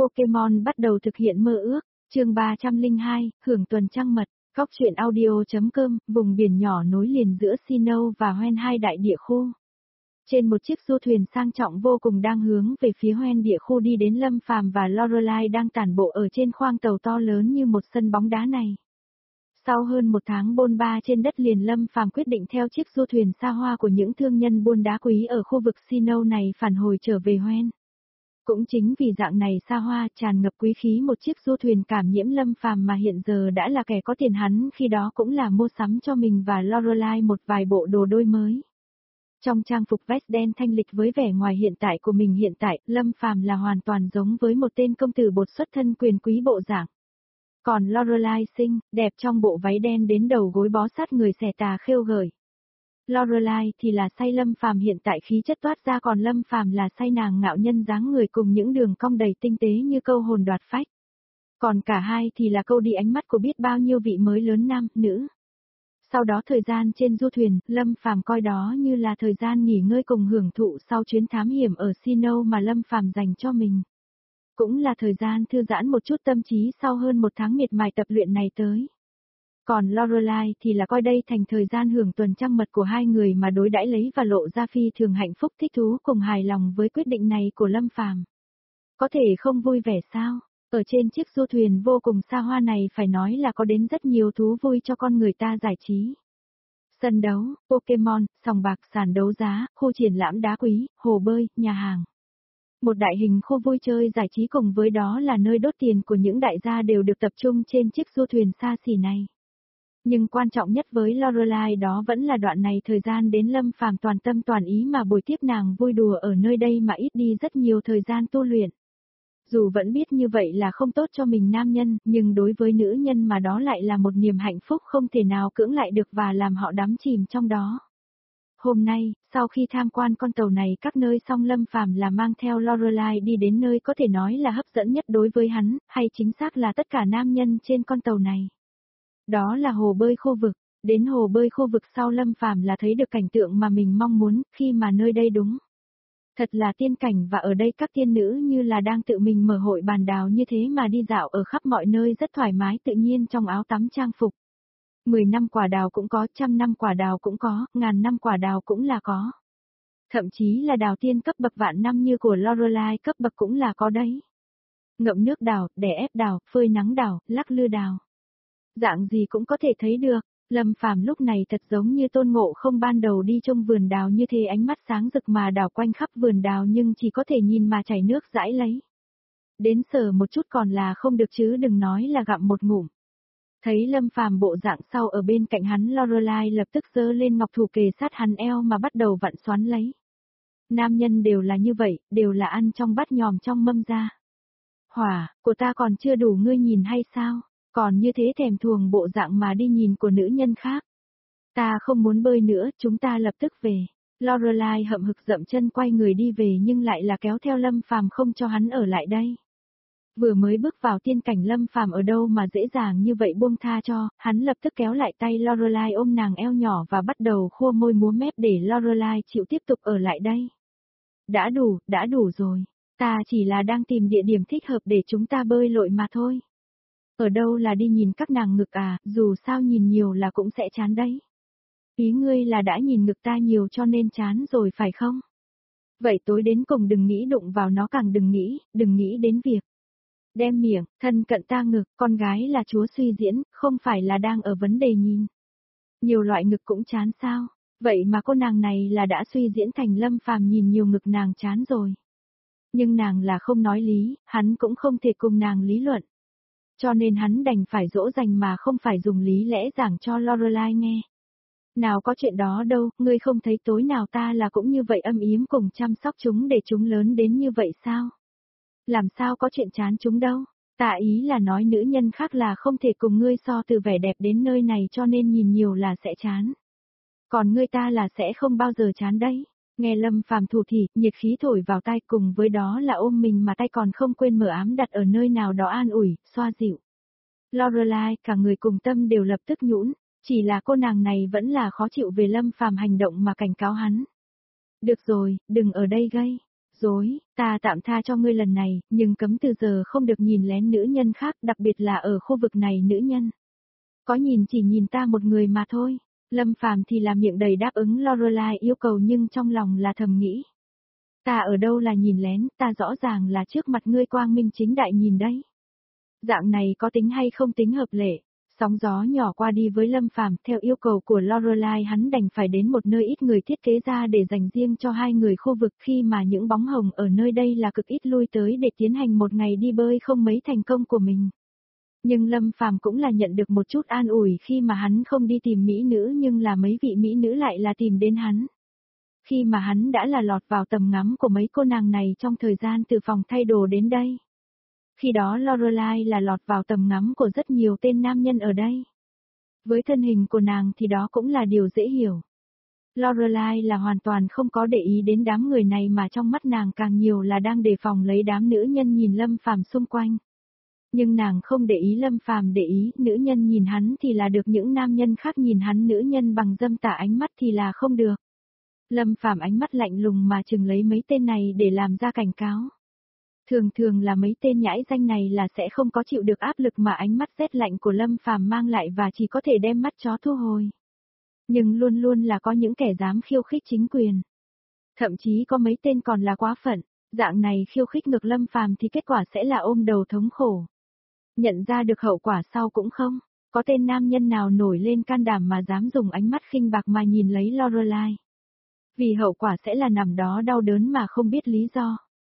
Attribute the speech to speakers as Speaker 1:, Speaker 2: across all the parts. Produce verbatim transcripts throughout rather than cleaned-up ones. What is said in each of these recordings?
Speaker 1: Pokemon bắt đầu thực hiện mơ ước, chương ba trăm lẻ hai, hưởng tuần trăng mật, góc truyện audio.com, vùng biển nhỏ nối liền giữa Sinnoh và Hoenn hai đại địa khu. Trên một chiếc du thuyền sang trọng vô cùng đang hướng về phía Hoenn địa khu đi đến, Lâm Phàm và Lorelai đang tản bộ ở trên khoang tàu to lớn như một sân bóng đá này. Sau hơn một tháng bôn ba trên đất liền, Lâm Phàm quyết định theo chiếc du thuyền xa hoa của những thương nhân buôn đá quý ở khu vực Sinnoh này phản hồi trở về Hoenn. Cũng chính vì dạng này xa hoa, tràn ngập quý khí một chiếc du thuyền cảm nhiễm, Lâm Phàm mà hiện giờ đã là kẻ có tiền, hắn khi đó cũng là mua sắm cho mình và Lorelai một vài bộ đồ đôi mới. Trong trang phục vest đen thanh lịch với vẻ ngoài hiện tại của mình hiện tại, Lâm Phàm là hoàn toàn giống với một tên công tử bột xuất thân quyền quý bộ dạng. Còn Lorelai xinh, đẹp trong bộ váy đen đến đầu gối bó sát người, xẻ tà khêu gợi. Lorelai thì là say Lâm Phàm hiện tại khí chất toát ra, còn Lâm Phàm là say nàng ngạo nhân dáng người cùng những đường cong đầy tinh tế như câu hồn đoạt phách. Còn cả hai thì là câu đi ánh mắt của biết bao nhiêu vị mới lớn nam, nữ. Sau đó thời gian trên du thuyền, Lâm Phàm coi đó như là thời gian nghỉ ngơi cùng hưởng thụ sau chuyến thám hiểm ở Sinnoh mà Lâm Phàm dành cho mình. Cũng là thời gian thư giãn một chút tâm trí sau hơn một tháng miệt mài tập luyện này tới. Còn Lorelai thì là coi đây thành thời gian hưởng tuần trăng mật của hai người mà đối đãi lấy và lộ ra phi thường hạnh phúc, thích thú cùng hài lòng với quyết định này của Lâm Phàm. Có thể không vui vẻ sao? Ở trên chiếc du thuyền vô cùng xa hoa này phải nói là có đến rất nhiều thú vui cho con người ta giải trí. Sân đấu, Pokemon, sòng bạc, sàn đấu giá, khu triển lãm đá quý, hồ bơi, nhà hàng. Một đại hình khu vui chơi giải trí cùng với đó là nơi đốt tiền của những đại gia đều được tập trung trên chiếc du thuyền xa xỉ này. Nhưng quan trọng nhất với Lorelai đó vẫn là đoạn này thời gian đến Lâm Phàm toàn tâm toàn ý mà bồi tiếp nàng vui đùa ở nơi đây mà ít đi rất nhiều thời gian tu luyện. Dù vẫn biết như vậy là không tốt cho mình nam nhân, nhưng đối với nữ nhân mà đó lại là một niềm hạnh phúc không thể nào cưỡng lại được và làm họ đắm chìm trong đó. Hôm nay, sau khi tham quan con tàu này các nơi xong, Lâm Phàm là mang theo Lorelai đi đến nơi có thể nói là hấp dẫn nhất đối với hắn, hay chính xác là tất cả nam nhân trên con tàu này. Đó là hồ bơi khu vực. Đến hồ bơi khu vực sau, Lâm Phàm là thấy được cảnh tượng mà mình mong muốn, khi mà nơi đây đúng thật là tiên cảnh, và ở đây các tiên nữ như là đang tự mình mở hội bàn đào như thế mà đi dạo ở khắp mọi nơi rất thoải mái tự nhiên trong áo tắm trang phục. Mười năm quả đào cũng có, trăm năm quả đào cũng có, ngàn năm quả đào cũng là có. Thậm chí là đào tiên cấp bậc vạn năm như của Lorelai cấp bậc cũng là có đấy. Ngậm nước đào, đè ép đào, phơi nắng đào, lắc lư đào. Dạng gì cũng có thể thấy được. Lâm Phàm lúc này thật giống như Tôn Ngộ Không ban đầu đi trong vườn đào như thế, ánh mắt sáng rực mà đảo quanh khắp vườn đào nhưng chỉ có thể nhìn mà chảy nước dãi lấy. Đến sờ một chút còn là không được chứ đừng nói là gặm một ngụm. Thấy Lâm Phàm bộ dạng sau, ở bên cạnh hắn Lorelai lập tức giơ lên ngọc thủ kề sát hắn eo mà bắt đầu vặn xoắn lấy. Nam nhân đều là như vậy, đều là ăn trong bát nhòm trong mâm ra. Hỏa, của ta còn chưa đủ ngươi nhìn hay sao? Còn như thế thèm thuồng bộ dạng mà đi nhìn của nữ nhân khác. Ta không muốn bơi nữa, chúng ta lập tức về. Lorelai hậm hực dậm chân quay người đi về nhưng lại là kéo theo Lâm Phàm không cho hắn ở lại đây. Vừa mới bước vào tiên cảnh, Lâm Phàm ở đâu mà dễ dàng như vậy buông tha cho, hắn lập tức kéo lại tay Lorelai ôm nàng eo nhỏ và bắt đầu khua môi múa mép để Lorelai chịu tiếp tục ở lại đây. Đã đủ, đã đủ rồi. Ta chỉ là đang tìm địa điểm thích hợp để chúng ta bơi lội mà thôi. Ở đâu là đi nhìn các nàng ngực à, dù sao nhìn nhiều là cũng sẽ chán đấy. Ý ngươi là đã nhìn ngực ta nhiều cho nên chán rồi phải không? Vậy tối đến cùng đừng nghĩ đụng vào nó, càng đừng nghĩ, đừng nghĩ đến việc đem miệng, thân cận ta ngực, con gái là chúa suy diễn, không phải là đang ở vấn đề nhìn. Nhiều loại ngực cũng chán sao? Vậy mà cô nàng này là đã suy diễn thành Lâm Phàm nhìn nhiều ngực nàng chán rồi. Nhưng nàng là không nói lý, hắn cũng không thể cùng nàng lý luận. Cho nên hắn đành phải dỗ dành mà không phải dùng lý lẽ giảng cho Lorelai nghe. Nào có chuyện đó đâu, ngươi không thấy tối nào ta là cũng như vậy âm yếm cùng chăm sóc chúng để chúng lớn đến như vậy sao? Làm sao có chuyện chán chúng đâu, ta ý là nói nữ nhân khác là không thể cùng ngươi so từ vẻ đẹp đến nơi này cho nên nhìn nhiều là sẽ chán. Còn ngươi ta là sẽ không bao giờ chán đấy. Nghe Lâm Phàm thủ thỉ, nhiệt khí thổi vào tai cùng với đó là ôm mình mà tay còn không quên mở ám đặt ở nơi nào đó an ủi, xoa dịu. Lorelai cả người cùng tâm đều lập tức nhũn, chỉ là cô nàng này vẫn là khó chịu về Lâm Phàm hành động mà cảnh cáo hắn. Được rồi, đừng ở đây gây. dối, ta tạm tha cho ngươi lần này, nhưng cấm từ giờ không được nhìn lén nữ nhân khác, đặc biệt là ở khu vực này nữ nhân. Có nhìn chỉ nhìn ta một người mà thôi. Lâm Phàm thì là miệng đầy đáp ứng Lorelai yêu cầu nhưng trong lòng là thầm nghĩ. Ta ở đâu là nhìn lén, ta rõ ràng là trước mặt ngươi quang minh chính đại nhìn đấy. Dạng này có tính hay không tính hợp lệ. Sóng gió nhỏ qua đi với Lâm Phàm, theo yêu cầu của Lorelai hắn đành phải đến một nơi ít người thiết kế ra để dành riêng cho hai người khu vực khi mà những bóng hồng ở nơi đây là cực ít lui tới để tiến hành một ngày đi bơi không mấy thành công của mình. Nhưng Lâm Phàm cũng là nhận được một chút an ủi khi mà hắn không đi tìm mỹ nữ nhưng là mấy vị mỹ nữ lại là tìm đến hắn. Khi mà hắn đã là lọt vào tầm ngắm của mấy cô nàng này trong thời gian từ phòng thay đồ đến đây. Khi đó Lorelai là lọt vào tầm ngắm của rất nhiều tên nam nhân ở đây. Với thân hình của nàng thì đó cũng là điều dễ hiểu. Lorelai là hoàn toàn không có để ý đến đám người này mà trong mắt nàng càng nhiều là đang đề phòng lấy đám nữ nhân nhìn Lâm Phàm xung quanh. Nhưng nàng không để ý Lâm Phàm để ý, nữ nhân nhìn hắn thì là được, những nam nhân khác nhìn hắn nữ nhân bằng dâm tà ánh mắt thì là không được. Lâm Phàm ánh mắt lạnh lùng mà chừng lấy mấy tên này để làm ra cảnh cáo. Thường thường là mấy tên nhãi danh này là sẽ không có chịu được áp lực mà ánh mắt rét lạnh của Lâm Phàm mang lại và chỉ có thể đem mắt chó thu hồi. Nhưng luôn luôn là có những kẻ dám khiêu khích chính quyền. Thậm chí có mấy tên còn là quá phận, dạng này khiêu khích ngược Lâm Phàm thì kết quả sẽ là ôm đầu thống khổ. Nhận ra được hậu quả sau cũng không, có tên nam nhân nào nổi lên can đảm mà dám dùng ánh mắt khinh bạc mà nhìn lấy Lorelai. Vì hậu quả sẽ là nằm đó đau đớn mà không biết lý do.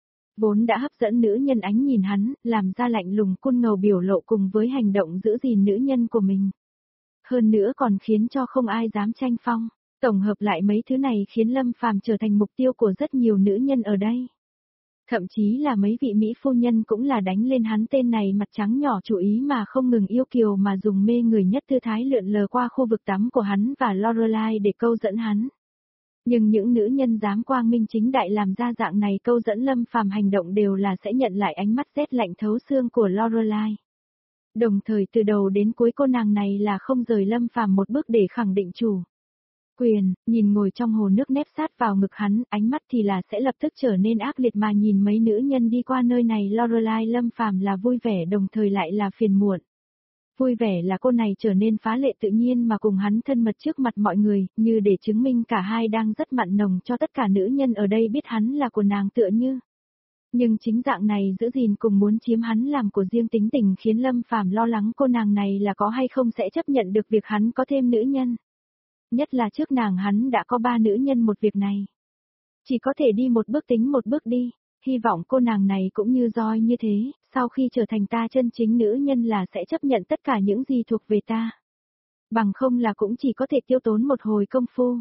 Speaker 1: Vốn đã hấp dẫn nữ nhân ánh nhìn hắn, làm ra lạnh lùng cun ngầu biểu lộ cùng với hành động giữ gìn nữ nhân của mình. Hơn nữa còn khiến cho không ai dám tranh phong, tổng hợp lại mấy thứ này khiến Lâm Phàm trở thành mục tiêu của rất nhiều nữ nhân ở đây. Thậm chí là mấy vị Mỹ phu nhân cũng là đánh lên hắn tên này mặt trắng nhỏ chủ ý mà không ngừng yêu kiều mà dùng mê người nhất tư thái lượn lờ qua khu vực tắm của hắn và Lorelai để câu dẫn hắn. Nhưng những nữ nhân dám quang minh chính đại làm ra dạng này câu dẫn Lâm Phàm hành động đều là sẽ nhận lại ánh mắt rét lạnh thấu xương của Lorelai. Đồng thời từ đầu đến cuối cô nàng này là không rời Lâm Phàm một bước để khẳng định chủ quyền, nhìn ngồi trong hồ nước nép sát vào ngực hắn, ánh mắt thì là sẽ lập tức trở nên ác liệt mà nhìn mấy nữ nhân đi qua nơi này. Lorelai Lâm Phàm là vui vẻ đồng thời lại là phiền muộn. Vui vẻ là cô này trở nên phá lệ tự nhiên mà cùng hắn thân mật trước mặt mọi người, như để chứng minh cả hai đang rất mặn nồng cho tất cả nữ nhân ở đây biết hắn là của nàng tựa như. Nhưng chính dạng này giữ gìn cùng muốn chiếm hắn làm của riêng tính tình khiến Lâm Phàm lo lắng cô nàng này là có hay không sẽ chấp nhận được việc hắn có thêm nữ nhân. Nhất là trước nàng hắn đã có ba nữ nhân một việc này. Chỉ có thể đi một bước tính một bước đi, hy vọng cô nàng này cũng như roi như thế, sau khi trở thành ta chân chính nữ nhân là sẽ chấp nhận tất cả những gì thuộc về ta. Bằng không là cũng chỉ có thể tiêu tốn một hồi công phu.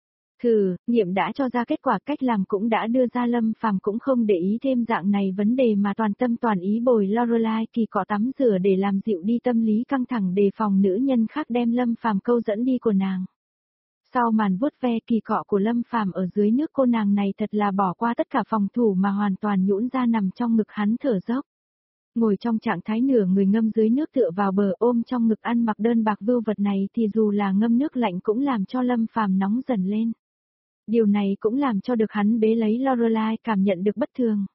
Speaker 1: Thử, nghiệm đã cho ra kết quả, cách làm cũng đã đưa ra. Lâm Phàm cũng không để ý thêm dạng này vấn đề mà toàn tâm toàn ý bồi Lorelai kỳ cọ tắm rửa để làm dịu đi tâm lý căng thẳng đề phòng nữ nhân khác đem Lâm Phàm câu dẫn đi của nàng. Sau màn vuốt ve kỳ cọ của Lâm Phàm ở dưới nước, cô nàng này thật là bỏ qua tất cả phòng thủ mà hoàn toàn nhũn ra nằm trong ngực hắn thở dốc. Ngồi trong trạng thái nửa người ngâm dưới nước tựa vào bờ ôm trong ngực ăn mặc đơn bạc vưu vật này thì dù là ngâm nước lạnh cũng làm cho Lâm Phàm nóng dần lên. Điều này cũng làm cho được hắn bế lấy Lorelai cảm nhận được bất thường.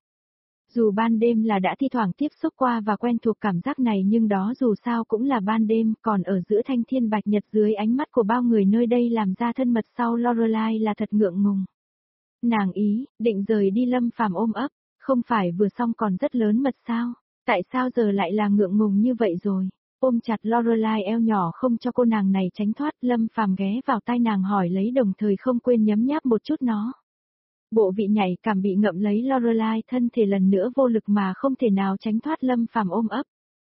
Speaker 1: Dù ban đêm là đã thi thoảng tiếp xúc qua và quen thuộc cảm giác này nhưng đó dù sao cũng là ban đêm, còn ở giữa thanh thiên bạch nhật dưới ánh mắt của bao người nơi đây làm ra thân mật sau Lorelai là thật ngượng ngùng. Nàng ý, định rời đi Lâm Phàm ôm ấp, không phải vừa xong còn rất lớn mật sao, tại sao giờ lại là ngượng ngùng như vậy rồi. Ôm chặt Lorelai eo nhỏ không cho cô nàng này tránh thoát, Lâm Phàm ghé vào tai nàng hỏi lấy đồng thời không quên nhấm nháp một chút nó. Bộ vị nhảy cảm bị ngậm lấy Lorelai thân thể lần nữa vô lực mà không thể nào tránh thoát Lâm Phàm ôm ấp.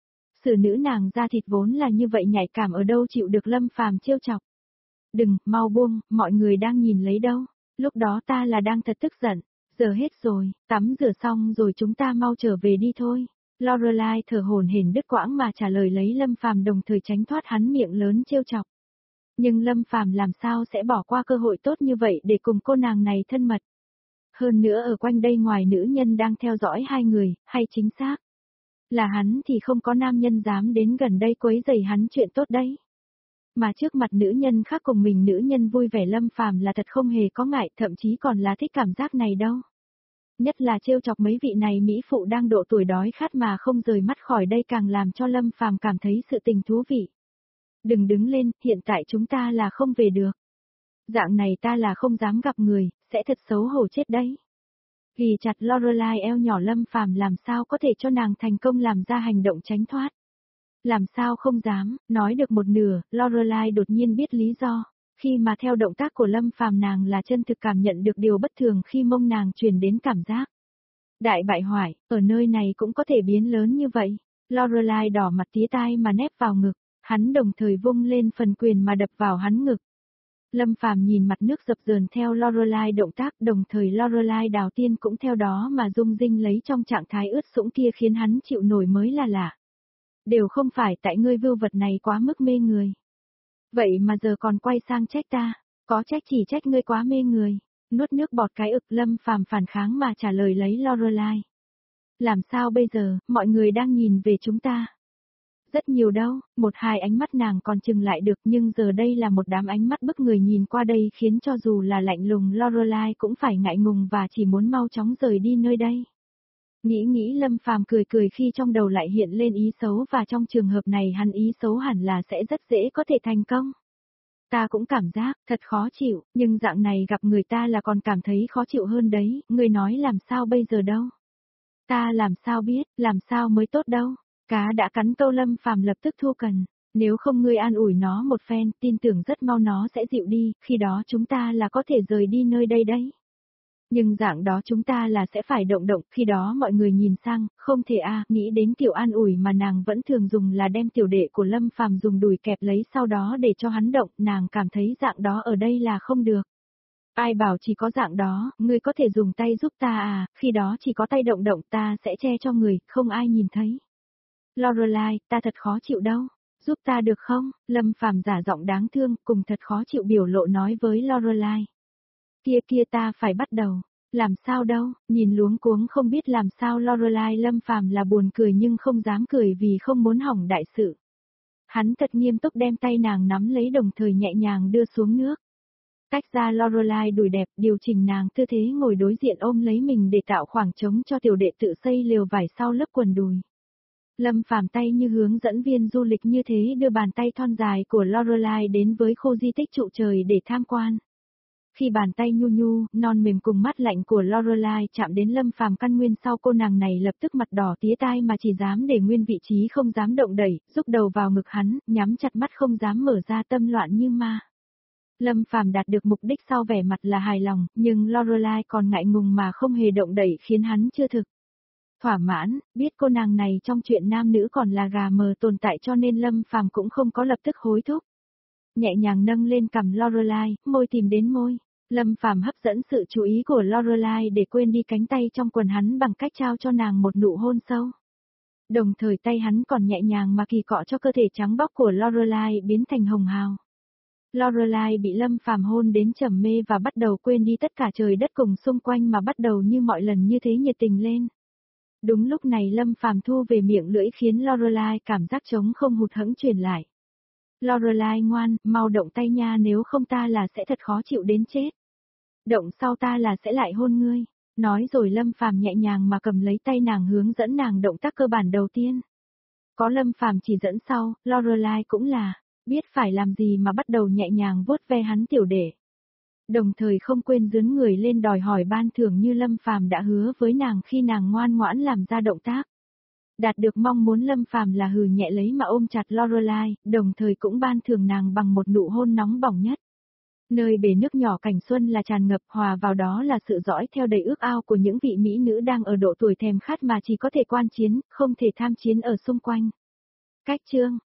Speaker 1: Xử nữ nàng da thịt vốn là như vậy nhạy cảm ở đâu chịu được Lâm Phàm trêu chọc. Đừng, mau buông, mọi người đang nhìn lấy đâu. Lúc đó ta là đang thật tức giận. Giờ hết rồi, tắm rửa xong rồi chúng ta mau trở về đi thôi. Lorelai thở hổn hển đứt quãng mà trả lời lấy Lâm Phàm đồng thời tránh thoát hắn miệng lớn trêu chọc. Nhưng Lâm Phàm làm sao sẽ bỏ qua cơ hội tốt như vậy để cùng cô nàng này thân mật. Hơn nữa ở quanh đây ngoài nữ nhân đang theo dõi hai người, hay chính xác là hắn thì không có nam nhân dám đến gần đây quấy rầy hắn chuyện tốt đấy. Mà trước mặt nữ nhân khác cùng mình nữ nhân vui vẻ Lâm Phàm là thật không hề có ngại, thậm chí còn là thích cảm giác này đâu. Nhất là trêu chọc mấy vị này mỹ phụ đang độ tuổi đói khát mà không rời mắt khỏi đây càng làm cho Lâm Phàm cảm thấy sự tình thú vị. Đừng đứng lên, hiện tại chúng ta là không về được. Dạng này ta là không dám gặp người, sẽ thật xấu hổ chết đấy. Ghi chặt Lorelai eo nhỏ Lâm Phàm làm sao có thể cho nàng thành công làm ra hành động tránh thoát. Làm sao không dám, nói được một nửa, Lorelai đột nhiên biết lý do, khi mà theo động tác của Lâm Phàm nàng là chân thực cảm nhận được điều bất thường khi mông nàng truyền đến cảm giác. Đại bại hoại, ở nơi này cũng có thể biến lớn như vậy. Lorelai đỏ mặt tía tai mà nép vào ngực, hắn đồng thời vung lên phần quyền mà đập vào hắn ngực. Lâm Phàm nhìn mặt nước dập dờn theo Lorelai động tác, đồng thời Lorelai đào tiên cũng theo đó mà rung rinh lấy trong trạng thái ướt sũng kia khiến hắn chịu nổi mới là lạ. Đều không phải tại ngươi vưu vật này quá mức mê người. Vậy mà giờ còn quay sang trách ta, có trách chỉ trách ngươi quá mê người. Nuốt nước bọt cái ực Lâm Phàm phản kháng mà trả lời lấy Lorelai. Làm sao bây giờ, mọi người đang nhìn về chúng ta. Rất nhiều đâu, một hai ánh mắt nàng còn chừng lại được nhưng giờ đây là một đám ánh mắt bức người nhìn qua đây khiến cho dù là lạnh lùng Lorelai cũng phải ngại ngùng và chỉ muốn mau chóng rời đi nơi đây. Nghĩ nghĩ Lâm Phàm cười cười khi trong đầu lại hiện lên ý xấu và trong trường hợp này hắn ý xấu hẳn là sẽ rất dễ có thể thành công. Ta cũng cảm giác thật khó chịu, nhưng dạng này gặp người ta là còn cảm thấy khó chịu hơn đấy, ngươi nói làm sao bây giờ đâu. Ta làm sao biết, làm sao mới tốt đâu. Cá đã cắn câu Lâm Phàm lập tức thu cần, nếu không ngươi an ủi nó một phen, tin tưởng rất mau nó sẽ dịu đi, khi đó chúng ta là có thể rời đi nơi đây đấy. Nhưng dạng đó chúng ta là sẽ phải động động, khi đó mọi người nhìn sang, không thể a à, nghĩ đến tiểu an ủi mà nàng vẫn thường dùng là đem tiểu đệ của Lâm Phàm dùng đùi kẹp lấy sau đó để cho hắn động, nàng cảm thấy dạng đó ở đây là không được. Ai bảo chỉ có dạng đó, ngươi có thể dùng tay giúp ta à, khi đó chỉ có tay động động ta sẽ che cho người, không ai nhìn thấy. Lorelai, ta thật khó chịu đâu, giúp ta được không? Lâm Phàm giả giọng đáng thương, cùng thật khó chịu biểu lộ nói với Lorelai. Kia kia ta phải bắt đầu, làm sao đâu, nhìn luống cuống không biết làm sao Lorelai Lâm Phàm là buồn cười nhưng không dám cười vì không muốn hỏng đại sự. Hắn thật nghiêm túc đem tay nàng nắm lấy đồng thời nhẹ nhàng đưa xuống nước. Tách ra Lorelai đùi đẹp, điều chỉnh nàng tư thế ngồi đối diện ôm lấy mình để tạo khoảng trống cho tiểu đệ tự xây lều vải sau lớp quần đùi. Lâm Phàm tay như hướng dẫn viên du lịch như thế đưa bàn tay thon dài của Lorelai đến với khu di tích trụ trời để tham quan. Khi bàn tay nhu nhu, non mềm cùng mắt lạnh của Lorelai chạm đến Lâm Phàm căn nguyên sau cô nàng này lập tức mặt đỏ tía tai mà chỉ dám để nguyên vị trí không dám động đẩy, rúc đầu vào ngực hắn, nhắm chặt mắt không dám mở ra tâm loạn như ma. Lâm Phàm đạt được mục đích sau vẻ mặt là hài lòng, nhưng Lorelai còn ngại ngùng mà không hề động đẩy khiến hắn chưa thực thỏa mãn, biết cô nàng này trong chuyện nam nữ còn là gà mờ tồn tại cho nên Lâm Phàm cũng không có lập tức hối thúc. Nhẹ nhàng nâng lên cằm Lorelai, môi tìm đến môi. Lâm Phàm hấp dẫn sự chú ý của Lorelai để quên đi cánh tay trong quần hắn bằng cách trao cho nàng một nụ hôn sâu. Đồng thời tay hắn còn nhẹ nhàng mà kỳ cọ cho cơ thể trắng bóc của Lorelai biến thành hồng hào. Lorelai bị Lâm Phàm hôn đến trầm mê và bắt đầu quên đi tất cả trời đất cùng xung quanh mà bắt đầu như mọi lần như thế nhiệt tình lên. Đúng lúc này Lâm Phàm thu về miệng lưỡi khiến Lorelai cảm giác trống không hụt hẫng truyền lại. Lorelai ngoan, mau động tay nha nếu không ta là sẽ thật khó chịu đến chết. Động sau ta là sẽ lại hôn ngươi. Nói rồi Lâm Phàm nhẹ nhàng mà cầm lấy tay nàng hướng dẫn nàng động tác cơ bản đầu tiên. Có Lâm Phàm chỉ dẫn sau, Lorelai cũng là, biết phải làm gì mà bắt đầu nhẹ nhàng vuốt ve hắn tiểu đệ. Đồng thời không quên dướn người lên đòi hỏi ban thưởng như Lâm Phàm đã hứa với nàng khi nàng ngoan ngoãn làm ra động tác. Đạt được mong muốn Lâm Phàm là hừ nhẹ lấy mà ôm chặt Lorelai, đồng thời cũng ban thưởng nàng bằng một nụ hôn nóng bỏng nhất. Nơi bể nước nhỏ cảnh xuân là tràn ngập, hòa vào đó là sự dõi theo đầy ước ao của những vị mỹ nữ đang ở độ tuổi thèm khát mà chỉ có thể quan chiến, không thể tham chiến ở xung quanh. Cách chương